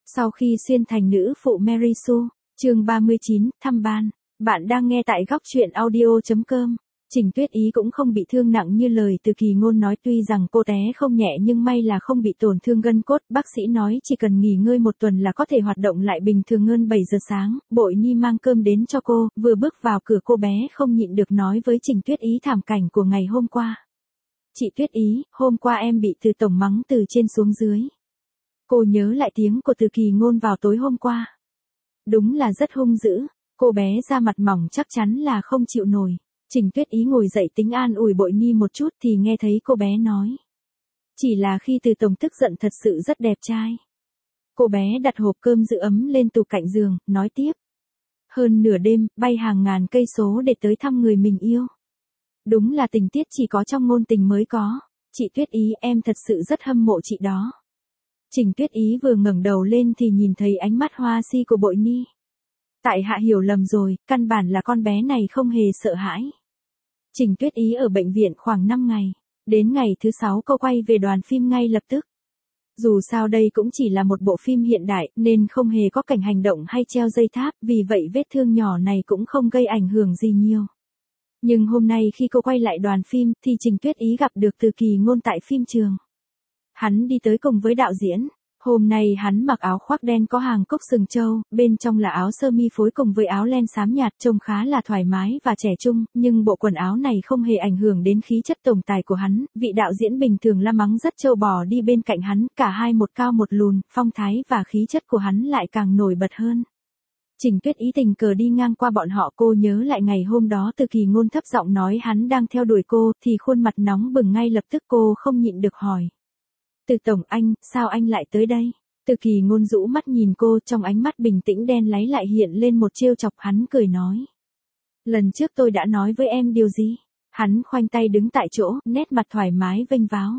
Sau khi xuyên thành nữ phụ Mary Sue, chương 39, thăm ban. Bạn đang nghe tại góc truyện audio.com. Trình Tuyết Ý cũng không bị thương nặng như lời Từ Kỳ Ngôn nói, tuy rằng cô té không nhẹ nhưng may là không bị tổn thương gân cốt, bác sĩ nói chỉ cần nghỉ ngơi một tuần là có thể hoạt động lại bình thường. Hơn 7 giờ sáng, Bội Nhi mang cơm đến cho cô, vừa bước vào cửa cô bé không nhịn được nói với Trình Tuyết Ý thảm cảnh của ngày hôm qua. Chị Tuyết Ý, hôm qua em bị Từ tổng mắng từ trên xuống dưới. Cô nhớ lại tiếng của Từ Kỳ Ngôn vào tối hôm qua. Đúng là rất hung dữ, cô bé da mặt mỏng chắc chắn là không chịu nổi. Trình Tuyết Ý ngồi dậy tính an ủi Bội Nhi một chút thì nghe thấy cô bé nói. Chỉ là khi Từ tổng tức giận thật sự rất đẹp trai. Cô bé đặt hộp cơm giữ ấm lên tủ cạnh giường, nói tiếp. Hơn nửa đêm, bay hàng ngàn cây số để tới thăm người mình yêu. Đúng là tình tiết chỉ có trong ngôn tình mới có. Chị Tuyết Ý, em thật sự rất hâm mộ chị đó. Trình Tuyết Ý vừa ngẩng đầu lên thì nhìn thấy ánh mắt hoa si của Bội Nhi. Tại hạ hiểu lầm rồi, căn bản là con bé này không hề sợ hãi. Trình Tuyết Ý ở bệnh viện khoảng 5 ngày. Đến ngày thứ 6 cô quay về đoàn phim ngay lập tức. Dù sao đây cũng chỉ là một bộ phim hiện đại nên không hề có cảnh hành động hay treo dây tháp, vì vậy vết thương nhỏ này cũng không gây ảnh hưởng gì nhiều. Nhưng hôm nay khi cô quay lại đoàn phim thì Trình Tuyết Ý gặp được Từ Kỳ Ngôn tại phim trường. Hắn đi tới cùng với đạo diễn. Hôm nay hắn mặc áo khoác đen có hàng cúc sừng trâu, bên trong là áo sơ mi phối cùng với áo len xám nhạt, trông khá là thoải mái và trẻ trung, nhưng bộ quần áo này không hề ảnh hưởng đến khí chất tổng tài của hắn. Vị đạo diễn bình thường la mắng rất trâu bò đi bên cạnh hắn, cả hai một cao một lùn, phong thái và khí chất của hắn lại càng nổi bật hơn. Trình Tuyết Ý tình cờ đi ngang qua bọn họ, cô nhớ lại ngày hôm đó Từ Kỳ Ngôn thấp giọng nói hắn đang theo đuổi cô, thì khuôn mặt nóng bừng ngay lập tức. Cô không nhịn được hỏi. Từ tổng anh, sao anh lại tới đây? Từ Kỳ Ngôn rũ mắt nhìn cô, trong ánh mắt bình tĩnh đen láy lại hiện lên một trêu chọc. Hắn cười nói. Lần trước tôi đã nói với em điều gì? Hắn khoanh tay đứng tại chỗ, nét mặt thoải mái vênh váo.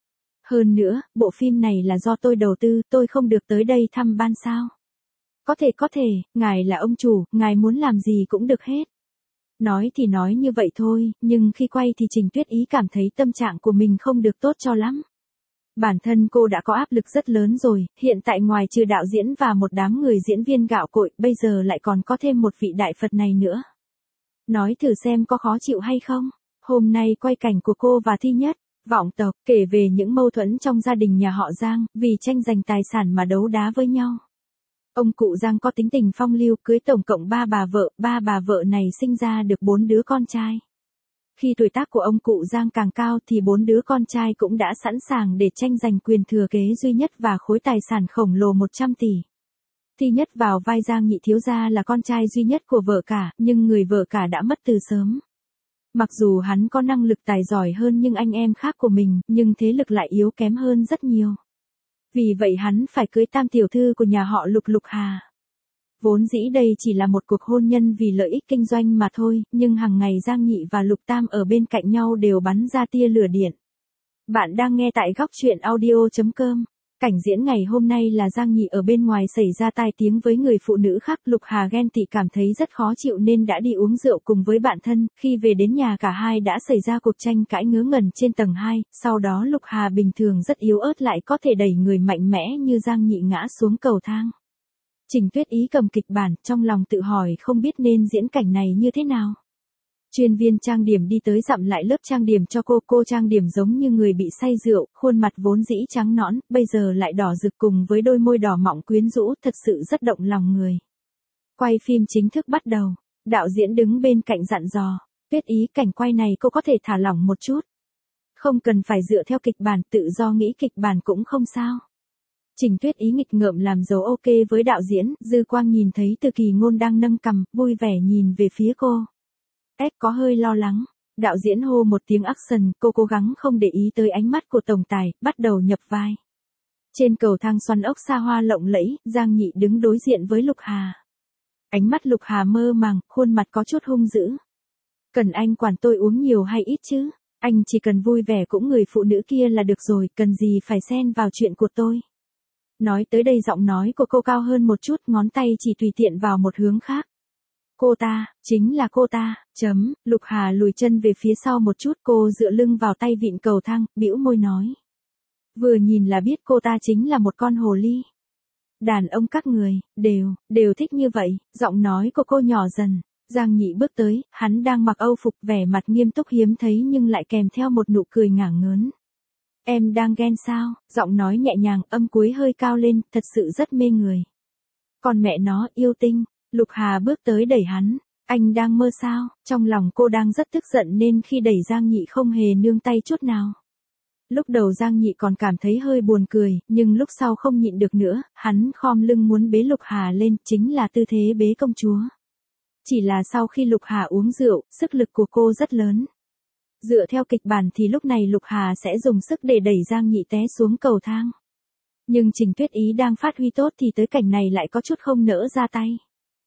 Hơn nữa, bộ phim này là do tôi đầu tư, tôi không được tới đây thăm ban sao? Có thể, ngài là ông chủ, ngài muốn làm gì cũng được hết. Nói thì nói như vậy thôi, nhưng khi quay thì Trình Tuyết Ý cảm thấy tâm trạng của mình không được tốt cho lắm. Bản thân cô đã có áp lực rất lớn rồi, hiện tại ngoài trừ đạo diễn và một đám người diễn viên gạo cội, bây giờ lại còn có thêm một vị đại Phật này nữa. Nói thử xem có khó chịu hay không. Hôm nay quay cảnh của cô và Thi Nhất, vọng tộc, kể về những mâu thuẫn trong gia đình nhà họ Giang, vì tranh giành tài sản mà đấu đá với nhau. Ông cụ Giang có tính tình phong lưu, cưới tổng cộng 3 bà vợ này sinh ra được 4 đứa con trai. Khi tuổi tác của ông cụ Giang càng cao thì 4 đứa con trai cũng đã sẵn sàng để tranh giành quyền thừa kế duy nhất và khối tài sản khổng lồ 100 tỷ. Thi Nhất vào vai Giang nhị thiếu gia là con trai duy nhất của vợ cả, nhưng người vợ cả đã mất từ sớm. Mặc dù hắn có năng lực tài giỏi hơn nhưng anh em khác của mình, nhưng thế lực lại yếu kém hơn rất nhiều. Vì vậy hắn phải cưới tam tiểu thư của nhà họ Lục Hà. Vốn dĩ đây chỉ là một cuộc hôn nhân vì lợi ích kinh doanh mà thôi, nhưng hàng ngày Giang Nhị và Lục Tam ở bên cạnh nhau đều bắn ra tia lửa điện. Bạn đang nghe tại góc truyện audio.com. Cảnh diễn ngày hôm nay là Giang Nhị ở bên ngoài xảy ra tai tiếng với người phụ nữ khác. Lục Hà ghen tị cảm thấy rất khó chịu nên đã đi uống rượu cùng với bạn thân. Khi về đến nhà cả hai đã xảy ra cuộc tranh cãi ngớ ngẩn trên tầng 2. Sau đó Lục Hà bình thường rất yếu ớt lại có thể đẩy người mạnh mẽ như Giang Nhị ngã xuống cầu thang. Trình Tuyết Ý cầm kịch bản, trong lòng tự hỏi không biết nên diễn cảnh này như thế nào. Chuyên viên trang điểm đi tới dặm lại lớp trang điểm cho cô trang điểm giống như người bị say rượu, khuôn mặt vốn dĩ trắng nõn, bây giờ lại đỏ rực cùng với đôi môi đỏ mọng quyến rũ, thật sự rất động lòng người. Quay phim chính thức bắt đầu, đạo diễn đứng bên cạnh dặn dò, Tuyết Ý cảnh quay này cô có thể thả lỏng một chút. Không cần phải dựa theo kịch bản, tự do nghĩ kịch bản cũng không sao. Trình Tuyết Ý nghịch ngợm làm dấu ok với đạo diễn, dư quang nhìn thấy Từ Kỳ Ngôn đang nâng cằm, vui vẻ nhìn về phía cô. Có hơi lo lắng. Đạo diễn hô một tiếng action, cô cố gắng không để ý tới ánh mắt của tổng tài, bắt đầu nhập vai. Trên cầu thang xoắn ốc xa hoa lộng lẫy, Giang Nhị đứng đối diện với Lục Hà. Ánh mắt Lục Hà mơ màng, khuôn mặt có chút hung dữ. Cần anh quản tôi uống nhiều hay ít chứ? Anh chỉ cần vui vẻ cũng người phụ nữ kia là được rồi, cần gì phải xen vào chuyện của tôi. Nói tới đây giọng nói của cô cao hơn một chút, ngón tay chỉ tùy tiện vào một hướng khác. Cô ta, chính là cô ta, Lục Hà lùi chân về phía sau một chút, cô dựa lưng vào tay vịn cầu thang, bĩu môi nói. Vừa nhìn là biết cô ta chính là một con hồ ly. Đàn ông các người, đều thích như vậy, giọng nói của cô nhỏ dần. Giang Nhị bước tới, hắn đang mặc âu phục vẻ mặt nghiêm túc hiếm thấy nhưng lại kèm theo một nụ cười ngả ngớn. Em đang ghen sao? Giọng nói nhẹ nhàng, âm cuối hơi cao lên, thật sự rất mê người. Còn mẹ nó, yêu tinh. Lục Hà bước tới đẩy hắn. Anh đang mơ sao? Trong lòng cô đang rất tức giận nên khi đẩy Giang Nhị không hề nương tay chút nào. Lúc đầu Giang Nhị còn cảm thấy hơi buồn cười, nhưng lúc sau không nhịn được nữa, hắn khom lưng muốn bế Lục Hà lên, chính là tư thế bế công chúa. Chỉ là sau khi Lục Hà uống rượu, sức lực của cô rất lớn. Dựa theo kịch bản thì lúc này Lục Hà sẽ dùng sức để đẩy Giang Nhị té xuống cầu thang. Nhưng Trình Tuyết Ý đang phát huy tốt thì tới cảnh này lại có chút không nỡ ra tay.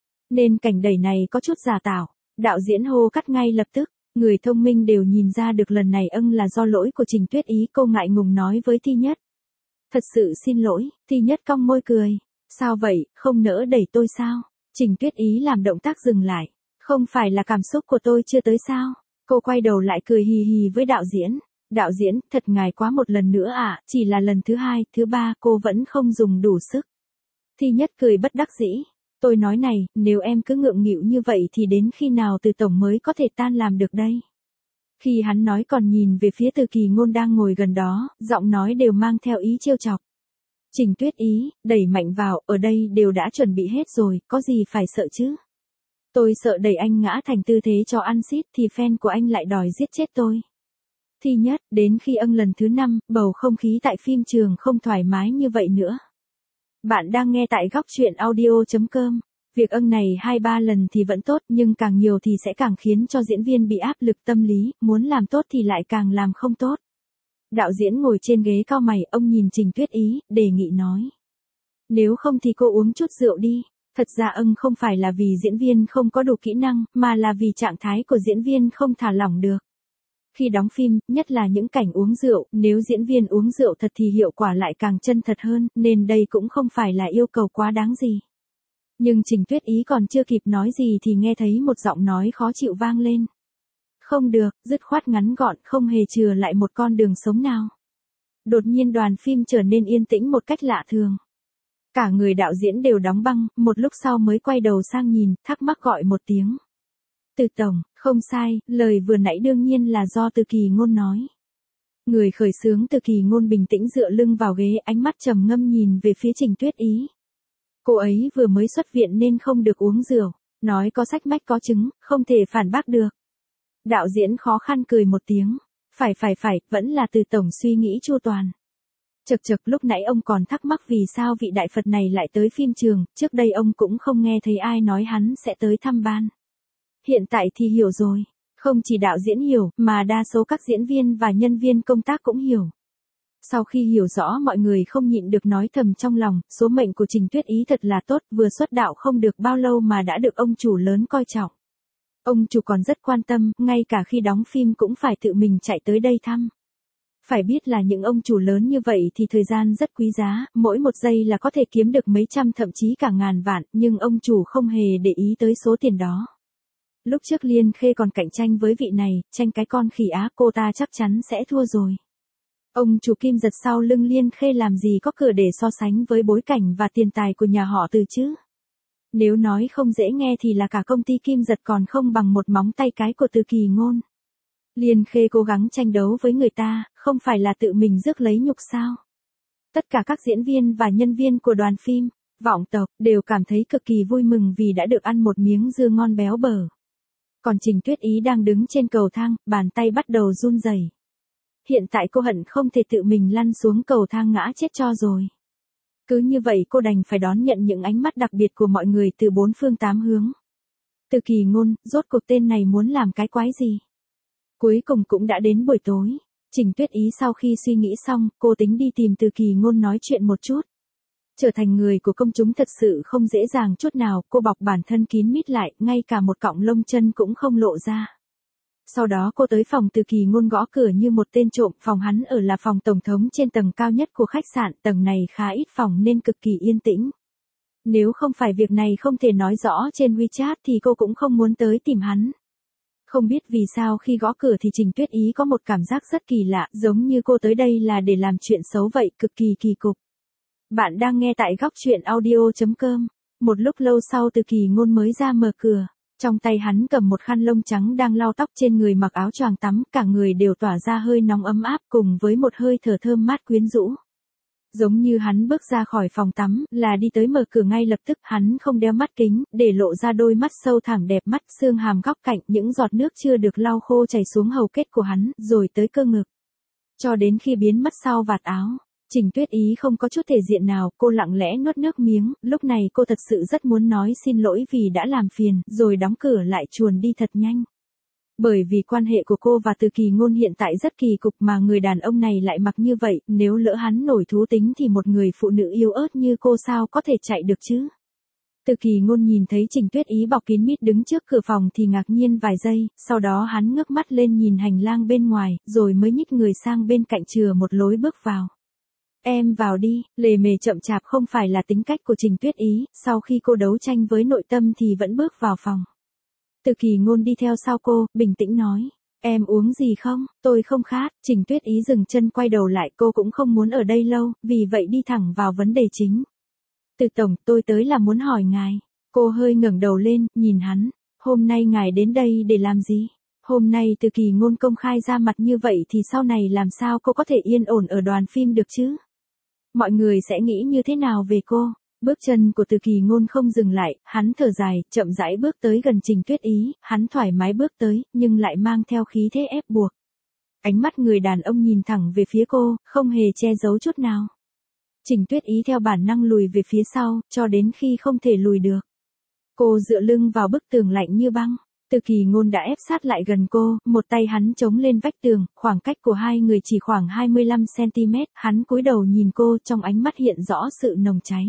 Nên cảnh đẩy này có chút giả tạo. Đạo diễn hô cắt ngay lập tức. Người thông minh đều nhìn ra được lần này là do lỗi của Trình Tuyết Ý. Cô ngại ngùng nói với Thi Nhất. Thật sự xin lỗi. Thi Nhất cong môi cười. Sao vậy, không nỡ đẩy tôi sao? Trình Tuyết Ý làm động tác dừng lại. Không phải là cảm xúc của tôi chưa tới sao? Cô quay đầu lại cười hì hì với đạo diễn. Đạo diễn, thật ngài quá một lần nữa à, chỉ là lần thứ hai, thứ ba cô vẫn không dùng đủ sức. Thi Nhất cười bất đắc dĩ. Tôi nói này, nếu em cứ ngượng nghịu như vậy thì đến khi nào Từ tổng mới có thể tan làm được đây? Khi hắn nói còn nhìn về phía Từ Kỳ Ngôn đang ngồi gần đó, giọng nói đều mang theo ý trêu chọc. Trình Tuyết Ý, đẩy mạnh vào, ở đây đều đã chuẩn bị hết rồi, có gì phải sợ chứ? Tôi sợ đẩy anh ngã thành tư thế cho ăn xít thì fan của anh lại đòi giết chết tôi. Thi Nhất, đến khi lần thứ 5, bầu không khí tại phim trường không thoải mái như vậy nữa. Bạn đang nghe tại góc truyện audio.com. Việc này 2-3 lần thì vẫn tốt nhưng càng nhiều thì sẽ càng khiến cho diễn viên bị áp lực tâm lý, muốn làm tốt thì lại càng làm không tốt. Đạo diễn ngồi trên ghế cau mày, ông nhìn Trình Tuyết Ý, đề nghị nói. Nếu không thì cô uống chút rượu đi. Thật ra không phải là vì diễn viên không có đủ kỹ năng, mà là vì trạng thái của diễn viên không thả lỏng được. Khi đóng phim, nhất là những cảnh uống rượu, nếu diễn viên uống rượu thật thì hiệu quả lại càng chân thật hơn, nên đây cũng không phải là yêu cầu quá đáng gì. Nhưng Trình Tuyết Ý còn chưa kịp nói gì thì nghe thấy một giọng nói khó chịu vang lên. Không được, dứt khoát ngắn gọn, không hề chừa lại một con đường sống nào. Đột nhiên đoàn phim trở nên yên tĩnh một cách lạ thường. Cả người đạo diễn đều đóng băng, một lúc sau mới quay đầu sang nhìn, thắc mắc gọi một tiếng. Từ tổng, không sai, lời vừa nãy đương nhiên là do Từ Kỳ Ngôn nói. Người khởi xướng Từ Kỳ Ngôn bình tĩnh dựa lưng vào ghế, ánh mắt trầm ngâm nhìn về phía Trình Tuyết Ý. Cô ấy vừa mới xuất viện nên không được uống rượu, nói có sách mách có chứng, không thể phản bác được. Đạo diễn khó khăn cười một tiếng. Phải, vẫn là Từ tổng suy nghĩ chu toàn. Chật lúc nãy ông còn thắc mắc vì sao vị đại Phật này lại tới phim trường, trước đây ông cũng không nghe thấy ai nói hắn sẽ tới thăm ban. Hiện tại thì hiểu rồi, không chỉ đạo diễn hiểu, mà đa số các diễn viên và nhân viên công tác cũng hiểu. Sau khi hiểu rõ mọi người không nhịn được nói thầm trong lòng, số mệnh của Trình Tuyết Ý thật là tốt, vừa xuất đạo không được bao lâu mà đã được ông chủ lớn coi trọng. Ông chủ còn rất quan tâm, ngay cả khi đóng phim cũng phải tự mình chạy tới đây thăm. Phải biết là những ông chủ lớn như vậy thì thời gian rất quý giá, mỗi một giây là có thể kiếm được mấy trăm thậm chí cả ngàn vạn, nhưng ông chủ không hề để ý tới số tiền đó. Lúc trước Liên Khê còn cạnh tranh với vị này, tranh cái con khỉ á, cô ta chắc chắn sẽ thua rồi. Ông chủ Kim giật sau lưng Liên Khê làm gì có cửa để so sánh với bối cảnh và tiền tài của nhà họ Từ chứ. Nếu nói không dễ nghe thì là cả công ty Kim giật còn không bằng một móng tay cái của Từ Kỳ Ngôn. Liên Khê cố gắng tranh đấu với người ta, không phải là tự mình rước lấy nhục sao. Tất cả các diễn viên và nhân viên của đoàn phim, vọng tộc, đều cảm thấy cực kỳ vui mừng vì đã được ăn một miếng dưa ngon béo bở. Còn Trình Tuyết Ý đang đứng trên cầu thang, bàn tay bắt đầu run rẩy. Hiện tại cô hận không thể tự mình lăn xuống cầu thang ngã chết cho rồi. Cứ như vậy cô đành phải đón nhận những ánh mắt đặc biệt của mọi người từ bốn phương tám hướng. Từ Kỳ Ngôn, rốt cuộc tên này muốn làm cái quái gì? Cuối cùng cũng đã đến buổi tối. Trình Tuyết Ý sau khi suy nghĩ xong, cô tính đi tìm Từ Kỳ Ngôn nói chuyện một chút. Trở thành người của công chúng thật sự không dễ dàng chút nào, cô bọc bản thân kín mít lại, ngay cả một cọng lông chân cũng không lộ ra. Sau đó cô tới phòng Từ Kỳ Ngôn gõ cửa như một tên trộm, phòng hắn ở là phòng tổng thống trên tầng cao nhất của khách sạn, tầng này khá ít phòng nên cực kỳ yên tĩnh. Nếu không phải việc này không thể nói rõ trên WeChat thì cô cũng không muốn tới tìm hắn. Không biết vì sao khi gõ cửa thì Trình Tuyết Ý có một cảm giác rất kỳ lạ, giống như cô tới đây là để làm chuyện xấu vậy, cực kỳ kỳ cục. Bạn đang nghe tại góc chuyện audio.com. Một lúc lâu sau Từ Kỳ Ngôn mới ra mở cửa. Trong tay hắn cầm một khăn lông trắng đang lau tóc, trên người mặc áo choàng tắm, cả người đều tỏa ra hơi nóng ấm áp cùng với một hơi thở thơm mát quyến rũ. Giống như hắn bước ra khỏi phòng tắm là đi tới mở cửa ngay lập tức, hắn không đeo mắt kính, để lộ ra đôi mắt sâu thẳm đẹp mắt, xương hàm góc cạnh, những giọt nước chưa được lau khô chảy xuống hầu kết của hắn, rồi tới cơ ngực. Cho đến khi biến mất sau vạt áo. Trình Tuyết Ý không có chút thể diện nào, cô lặng lẽ nuốt nước miếng, lúc này cô thật sự rất muốn nói xin lỗi vì đã làm phiền, rồi đóng cửa lại chuồn đi thật nhanh. Bởi vì quan hệ của cô và Từ Kỳ Ngôn hiện tại rất kỳ cục, mà người đàn ông này lại mặc như vậy, nếu lỡ hắn nổi thú tính thì một người phụ nữ yếu ớt như cô sao có thể chạy được chứ. Từ Kỳ Ngôn nhìn thấy Trình Tuyết Ý bọc kín mít đứng trước cửa phòng thì ngạc nhiên vài giây, sau đó hắn ngước mắt lên nhìn hành lang bên ngoài, rồi mới nhích người sang bên cạnh chừa một lối bước vào. Em vào đi, lề mề chậm chạp không phải là tính cách của Trình Tuyết Ý, sau khi cô đấu tranh với nội tâm thì vẫn bước vào phòng. Từ Kỳ Ngôn đi theo sau cô, bình tĩnh nói, em uống gì không, tôi không khát. Trình Tuyết Ý dừng chân quay đầu lại, cô cũng không muốn ở đây lâu, vì vậy đi thẳng vào vấn đề chính. Từ tổng, tôi tới là muốn hỏi ngài. Cô hơi ngẩng đầu lên, nhìn hắn, hôm nay ngài đến đây để làm gì? Hôm nay Từ Kỳ Ngôn công khai ra mặt như vậy thì sau này làm sao cô có thể yên ổn ở đoàn phim được chứ? Mọi người sẽ nghĩ như thế nào về cô? Bước chân của Từ Kỳ Ngôn không dừng lại, hắn thở dài, chậm rãi bước tới gần Trình Tuyết Ý, hắn thoải mái bước tới, nhưng lại mang theo khí thế ép buộc. Ánh mắt người đàn ông nhìn thẳng về phía cô, không hề che giấu chút nào. Trình Tuyết Ý theo bản năng lùi về phía sau, cho đến khi không thể lùi được. Cô dựa lưng vào bức tường lạnh như băng. Từ Kỳ Ngôn đã ép sát lại gần cô, một tay hắn chống lên vách tường, khoảng cách của hai người chỉ khoảng 25cm, hắn cúi đầu nhìn cô, trong ánh mắt hiện rõ sự nồng cháy.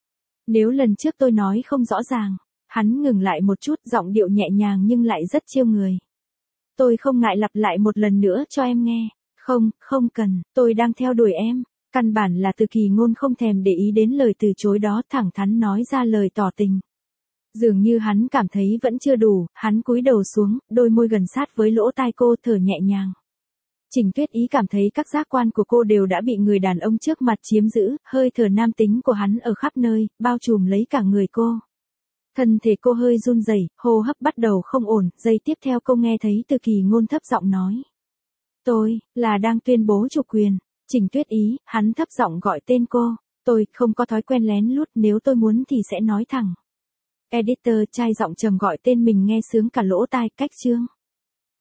Nếu lần trước tôi nói không rõ ràng, hắn ngừng lại một chút, giọng điệu nhẹ nhàng nhưng lại rất chiêu người. Tôi không ngại lặp lại một lần nữa cho em nghe. Không, không cần, tôi đang theo đuổi em. Căn bản là Từ Kỳ Ngôn không thèm để ý đến lời từ chối đó, thẳng thắn nói ra lời tỏ tình. Dường như hắn cảm thấy vẫn chưa đủ, hắn cúi đầu xuống, đôi môi gần sát với lỗ tai cô, thở nhẹ nhàng. Trình Tuyết Ý cảm thấy các giác quan của cô đều đã bị người đàn ông trước mặt chiếm giữ, hơi thở nam tính của hắn ở khắp nơi, bao trùm lấy cả người cô. Thân thể cô hơi run rẩy, hô hấp bắt đầu không ổn, giây tiếp theo cô nghe thấy Từ Kỳ Ngôn thấp giọng nói. Tôi, là đang tuyên bố chủ quyền. Trình Tuyết Ý, hắn thấp giọng gọi tên cô. Tôi, không có thói quen lén lút, nếu tôi muốn thì sẽ nói thẳng. Editor trai giọng trầm gọi tên mình nghe sướng cả lỗ tai, cách chương.